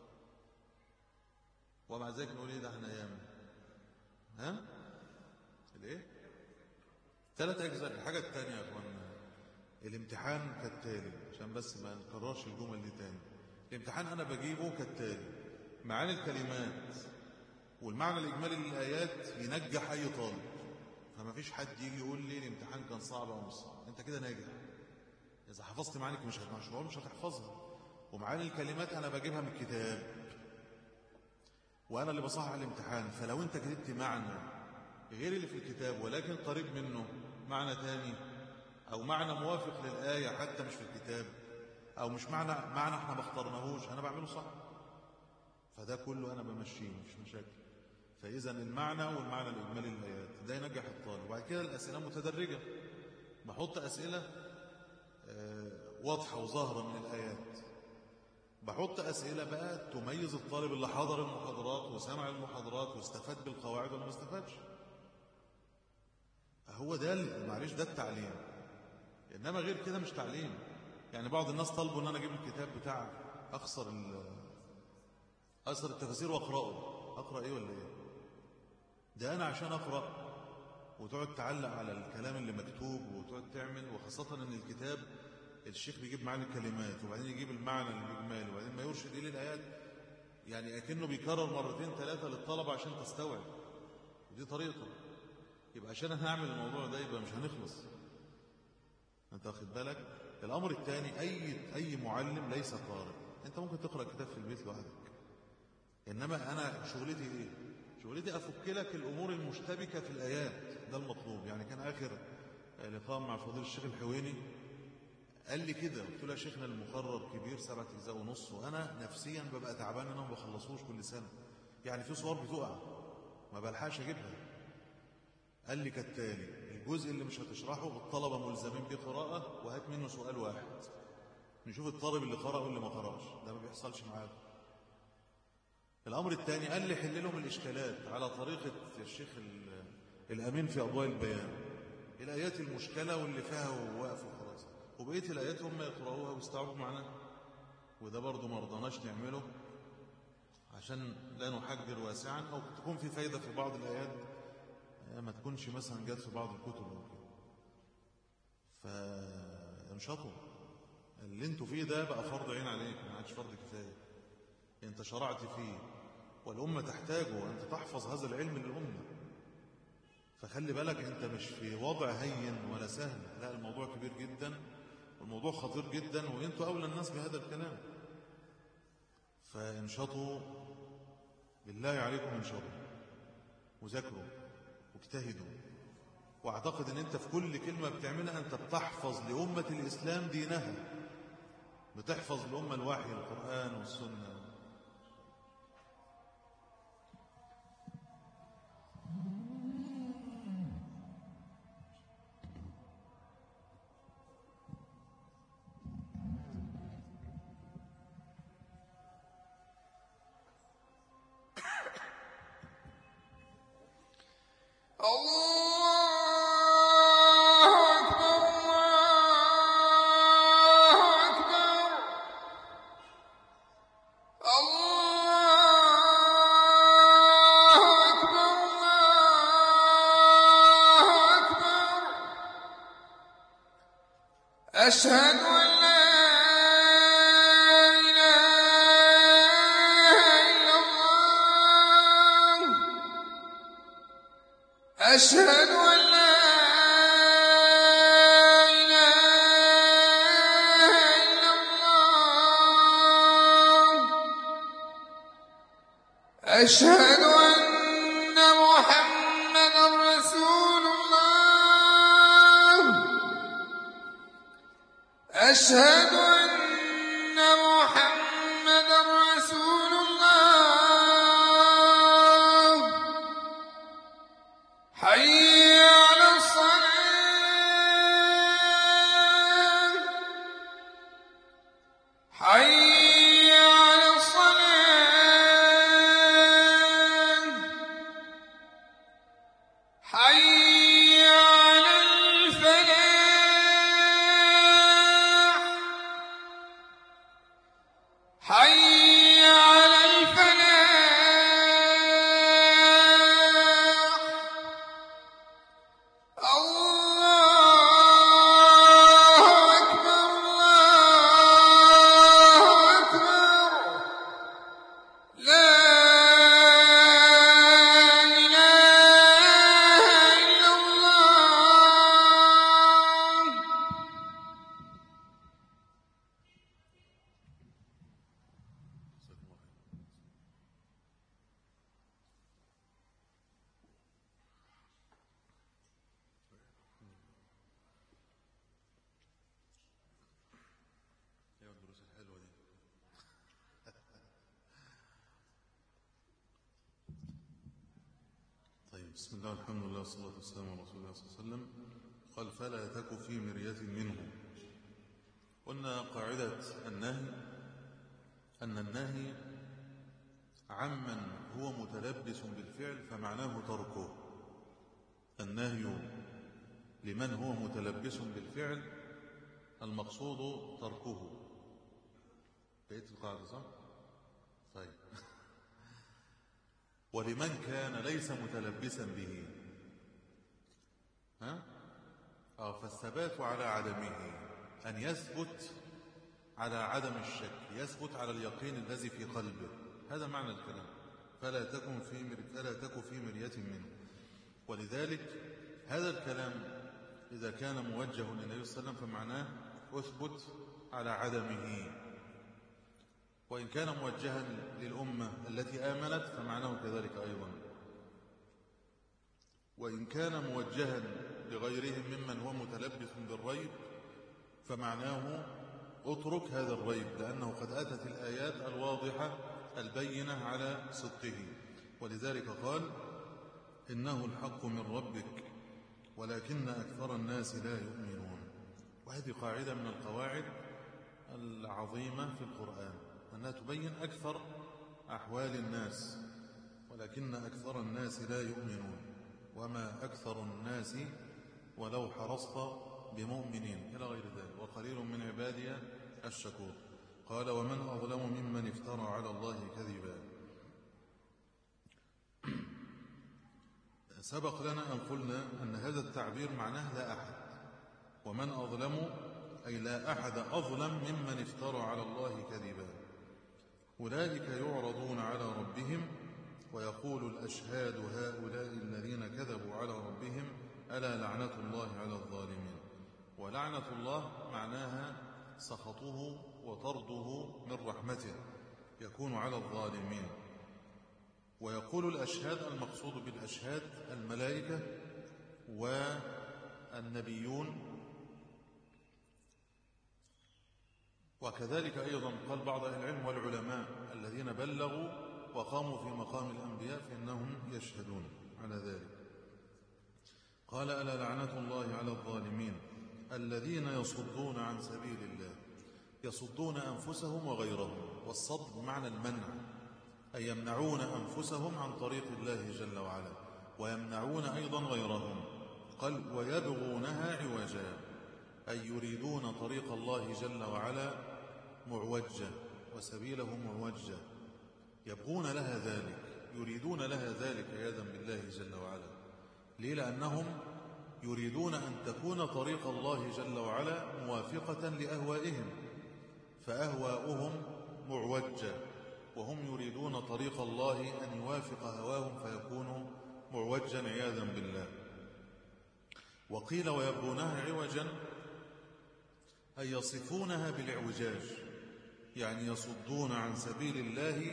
ومع ذلك نقول ايه ده احنا ايام ها الايه ثلاث أجزاء. الحاجة الثانية يا أخوانا، الامتحان كالتالي عشان بس ما نكررش الجمل دي تاني. الامتحان أنا بجيبه كالتالي: معاني الكلمات والمعنى الإجمالي للآيات ينجح أي طالب. فما فيش حد يجي يقول لي الامتحان كان صعب أو مش صعب، أنت كده ناجح. إذا حفظت معانيك مش هتمشوها مش هتحفظها. ومعاني الكلمات أنا بجيبها من الكتاب وأنا اللي بصحح على الامتحان. فلو أنت كتبت معنى غير اللي في الكتاب ولكن قريب منه، معنى تاني أو معنى موافق للآية حتى مش في الكتاب، أو مش معنى معنى احنا ما اخترناهوش، أنا بعمله صح. فده كله أنا بمشيه مش مشاكل. فإذا المعنى والمعنى الإجمالي للآيات ده ينجح الطالب. وبعد كده الأسئلة متدرجة، بحط أسئلة واضحة وظاهرة من الآيات، بحط أسئلة بقى تميز الطالب اللي حضر المحاضرات وسمع المحاضرات واستفاد بالقواعد ولا ما استفادش. هو ده معلش ده التعليم، إنما غير كده مش تعليم. يعني بعض الناس طلبوا ان انا اجيب الكتاب بتاع اخسر اخسر التفاسير واقراه. اقرا ايه ولا ايه؟ ده انا عشان اقرا وتقعد تعلق على الكلام اللي مكتوب وتقعد تعمل، وخاصه ان الكتاب الشيخ بيجيب معاني الكلمات وبعدين يجيب المعنى الاجمالي وبعدين ما يرشد اليه الايات، يعني اكنه بيكرر مرتين ثلاثه للطلبه عشان تستوعب، ودي طريقته. يبقى عشان هنعمل الموضوع ده يبقى مش هنخلص. انت واخد بالك؟ الأمر الثاني، أي أي معلم ليس قارئ. أنت ممكن تقرأ كتاب في البيت لوحدك، إنما أنا شغلتي إيه؟ شغلتي أفك لك الأمور المشتبكة في الآيات، ده المطلوب. يعني كان آخر لقاء مع فضيل الشيخ الحويني قال لي كده، قلت له يا شيخنا المقرر كبير سبعة أجزاء ونص، وأنا نفسيا ببقى تعبان إن أنا ما بخلصوش كل سنة، يعني في صور بتقع ما بلحقش أجيبها. قال لي كالتالي: الجزء اللي مش هتشرحه الطلبة ملزمين بقراءة، وهات منه سؤال واحد نشوف الطالب اللي قرأ واللي ما قرأش. ده ما بيحصلش معاك. الأمر الثاني قال لي حل لهم الإشكالات على طريقة الشيخ الأمين في أضواء البيان، الآيات المشكلة واللي فيها وواقف وخلاص، وبقية الآيات هم يقرأوها ويستوعبوا معناها. وده برضو ما رضناش نعمله عشان لا نحجر واسعا، أو تكون في فايدة في بعض الآيات ما تكونش مثلا جات في بعض الكتب أو كده. فانشطوا، اللي انتوا فيه ده بقى فرض عين عليك، ما عادش فرض كفاية. انت شرعت فيه والأمة تحتاجه، انت تحفظ هذا العلم للأمة. فخلي بالك انت مش في وضع هين ولا سهل، لا، الموضوع كبير جدا والموضوع خطير جدا، وانتوا أولى الناس بهذا الكلام. فانشطوا بالله عليكم، انشطوا وذاكروا واجتهدوا، واعتقد ان انت في كل كلمة بتعملها انت بتحفظ لأمة الإسلام دينها، بتحفظ لأمة الوحي القرآن والسنة. أشهد أن لا إله إلا الله، أشهد أن لا إله إلا الله، أشهد أن محمدا رسول الله، أشهد أن محمدا رسول الله. حي على الصلاة، حي على الصلاة، حي على الفلاح، حي على الفلاح. الله أكبر، الله أكبر، لا إله إلا الله. يا الدروس الحلوة دي. طيب، بسم الله والحمد لله والصلاة والسلام على رسول الله صلى الله عليه وسلم. قال: فلا تك في مرية منه. قلنا قاعدة النهي أن النهي عمن هو متلبس بالفعل فمعناه تركه. النهي لمن هو متلبس بالفعل المقصود تركه. بقيت القاعدة صح؟ طيب. ولمن كان ليس متلبسا به، ها؟ آه فالثبات على عدمه، أن يثبت على عدم الشك، يثبت على اليقين الذي في قلبه. هذا معنى الكلام. فلا تكن في مر... فلا تكن في مرية منه. ولذلك هذا الكلام إذا كان موجه للنبي صلى الله عليه وسلم فمعناه أثبت على عدمه. وإن كان موجها للأمة التي آمنت فمعناه كذلك أيضا، وإن كان موجها لغيرهم ممن هو متلبس بالريب فمعناه اترك هذا الريب، لأنه قد أتت الآيات الواضحة البينة على صدقه. ولذلك قال إنه الحق من ربك ولكن أكثر الناس لا يؤمنون. وهذه قاعدة من القواعد العظيمة في القرآن، أنها تبين أكثر أحوال الناس، ولكن أكثر الناس لا يؤمنون، وما أكثر الناس ولو حرصت بمؤمنين إلى غير ذلك، وقليل من عبادي الشكور. قال ومن أظلم ممن افترى على الله كذبا. سبق لنا أن قلنا أن هذا التعبير معناه لا أحد، ومن أظلم أي لا أحد أظلم ممن افترى على الله كذبا. أولئك يعرضون على ربهم ويقول الأشهاد هؤلاء الذين كذبوا على ربهم ألا لعنة الله على الظالمين. ولعنة الله معناها سخطه وطرده من رحمته يكون على الظالمين. ويقول الأشهاد، المقصود بالأشهاد الملائكة والنبيون. وكذلك أيضا قال بعض أهل العلم والعلماء الذين بلغوا وقاموا في مقام الأنبياء فإنهم يشهدون على ذلك. قال ألا لعنة الله على الظالمين الذين يصدون عن سبيل الله، يصدون أنفسهم وغيرهم، والصد بمعنى المنع، أي يمنعون أنفسهم عن طريق الله جل وعلا، ويمنعون أيضا غيرهم. قال ويبغونها عوجا، أي يريدون طريق الله جل وعلا معوجة وسبيله معوجة، يبغون لها ذلك، يريدون لها ذلك عياذا بالله جل وعلا. ليه؟ لأنهم يريدون أن تكون طريق الله جل وعلا موافقة لأهوائهم، فأهواؤهم معوجة، وهم يريدون طريق الله أن يوافق هواهم فيكون معوجا عياذا بالله. وقيل ويبغونها عوجا أي يصفونها بالإعوجاج، يعني يصدون عن سبيل الله،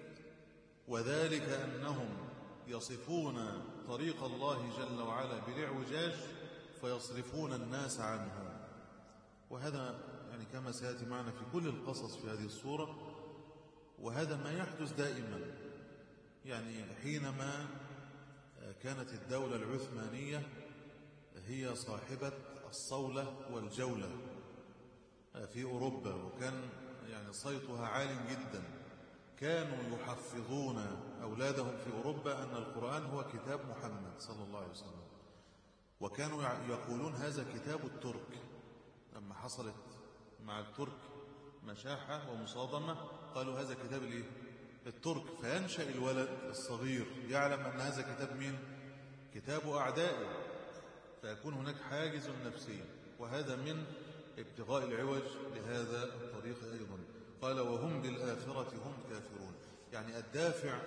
وذلك أنهم يصفون طريق الله جل وعلا بالإعوجاج فيصرفون الناس عنه. وهذا يعني كما سيأتي معنا في كل القصص في هذه السورة، وهذا ما يحدث دائما. يعني حينما كانت الدولة العثمانية هي صاحبة الصولة والجولة في أوروبا، وكان يعني صيتها عال جدا، كانوا يحفظون أولادهم في أوروبا أن القرآن هو كتاب محمد صلى الله عليه وسلم، وكانوا يقولون هذا كتاب الترك. لما حصلت مع الترك مشاحة ومصادمة قالوا هذا كتاب الايه؟ الترك. فينشأ الولد الصغير يعلم أن هذا كتاب مين؟ كتاب أعدائه، فيكون هناك حاجز نفسي، وهذا من ابتغاء العوج لهذا الطريق أيضا. قال وهم بالآخرة هم كافرون، يعني الدافع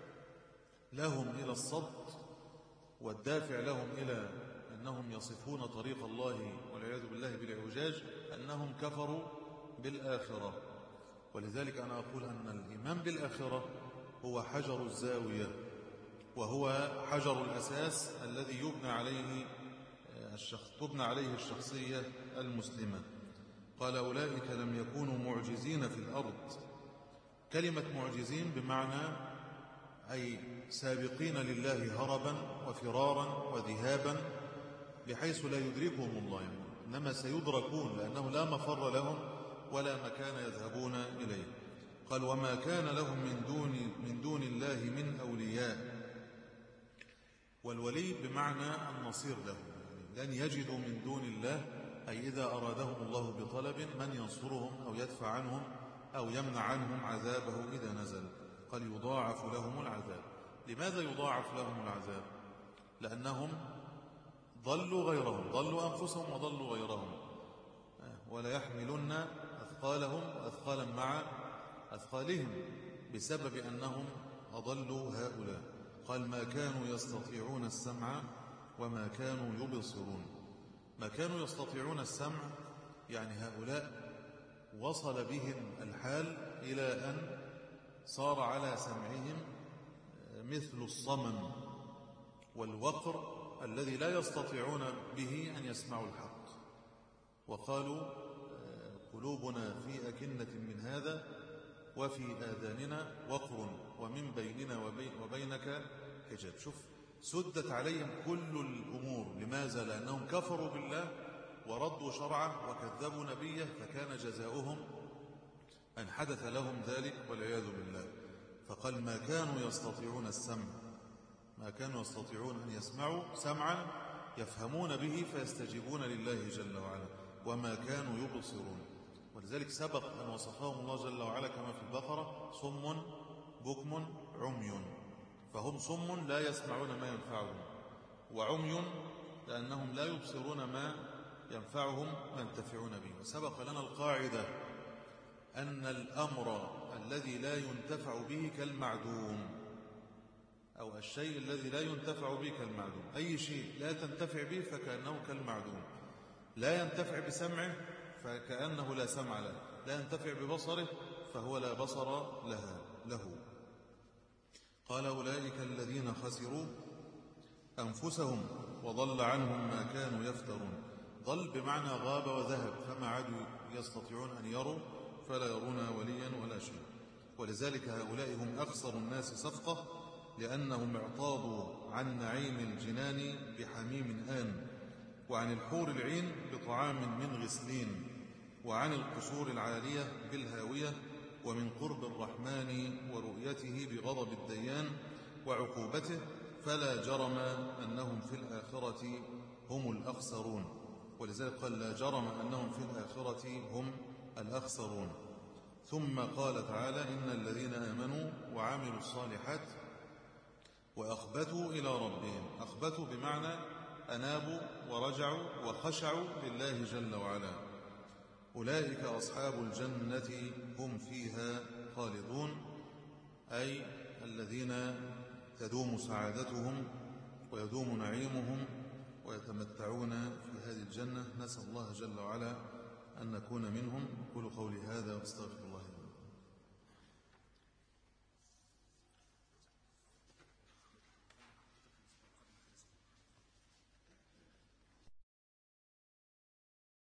لهم إلى الصد والدافع لهم إلى أنهم يصفون طريق الله والعياذ بالله بالإعوجاج أنهم كفروا بالآخرة. ولذلك أنا أقول أن الإيمان بالآخرة هو حجر الزاوية، وهو حجر الأساس الذي يبنى عليه الشخص تبنى عليه الشخصية المسلمة. قال أولئك لم يكونوا معجزين في الأرض. كلمة معجزين بمعنى أي سابقين لله هربا وفرارا وذهابا بحيث لا يدركهم الله، إنما سيدركون لأنه لا مفر لهم ولا مكان يذهبون إليه. قال وما كان لهم من دون, من دون الله من أولياء. والولي بمعنى النصير لهم، لن يجدوا من دون الله، أي إذا أرادهم الله بطلب من ينصرهم أو يدفع عنهم أو يمنع عنهم عذابه إذا نزل. قال يضاعف لهم العذاب. لماذا يضاعف لهم العذاب؟ لأنهم ضلوا غيرهم، ضلوا أنفسهم وضلوا غيرهم، ولا يحملن أثقالهم أثقالا مع أثقالهم بسبب أنهم أضلوا هؤلاء. قال ما كانوا يستطيعون السمع وما كانوا يبصرون. ما كانوا يستطيعون السمع يعني هؤلاء وصل بهم الحال إلى أن صار على سمعهم مثل الصمم والوقر الذي لا يستطيعون به أن يسمعوا الحق. وقالوا قلوبنا في أكنة من هذا وفي آذاننا وقر ومن بيننا وبينك حجاب. شوف، سدت عليهم كل الأمور. لماذا؟ لأنهم كفروا بالله وردوا شرعه وكذبوا نبيه، فكان جزاؤهم أن حدث لهم ذلك والعياذ بالله. فقال ما كانوا يستطيعون السمع، ما كانوا يستطيعون أن يسمعوا سمعا يفهمون به فيستجيبون لله جل وعلا، وما كانوا يبصرون. ولذلك سبق أن وصفهم الله جل وعلا كما في البقرة صم بكم عمي، فهم صم لا يسمعون ما ينفعهم، وعمي لأنهم لا يبصرون ما ينفعهم وينتفعون به. وسبق لنا القاعدة أن الأمر الذي لا ينتفع به كالمعدوم، أو الشيء الذي لا ينتفع به كالمعدوم. أي شيء لا تنتفع به فكأنه كالمعدوم. لا ينتفع بسمعه فكأنه لا سمع له، لا ينتفع ببصره فهو لا بصر لها له. قال أولئك الذين خسروا أنفسهم وضل عنهم ما كانوا يفترون. ضل بمعنى غاب وذهب، فما عادوا يستطيعون أن يروا، فلا يرون وليا ولا شيء. ولذلك هؤلاء هم أخسر الناس صفقة، لأنهم اعتاضوا عن نعيم الجنان بحميم آن، وعن الحور العين بطعام من غسلين، وعن القصور العالية بالهاوية، ومن قرب الرحمن ورؤيته بغضب الديان وعقوبته، فلا جرم أنهم في الآخرة هم الأخسرون. ولذلك قال لا جرم أنهم في الآخرة هم الأخسرون. ثم قال تعالى إن الذين آمنوا وعملوا الصالحات وأخبتوا إلى ربهم. أخبتوا بمعنى أنابوا ورجعوا وخشعوا لله جل وعلا. أولئك أصحاب الجنة هم فيها خالدون، أي الذين تدوم سعادتهم ويدوم نعيمهم ويتمتعون في هذه الجنة. نسأل الله جل وعلا أن نكون منهم. قولوا قولي هذا واستغفر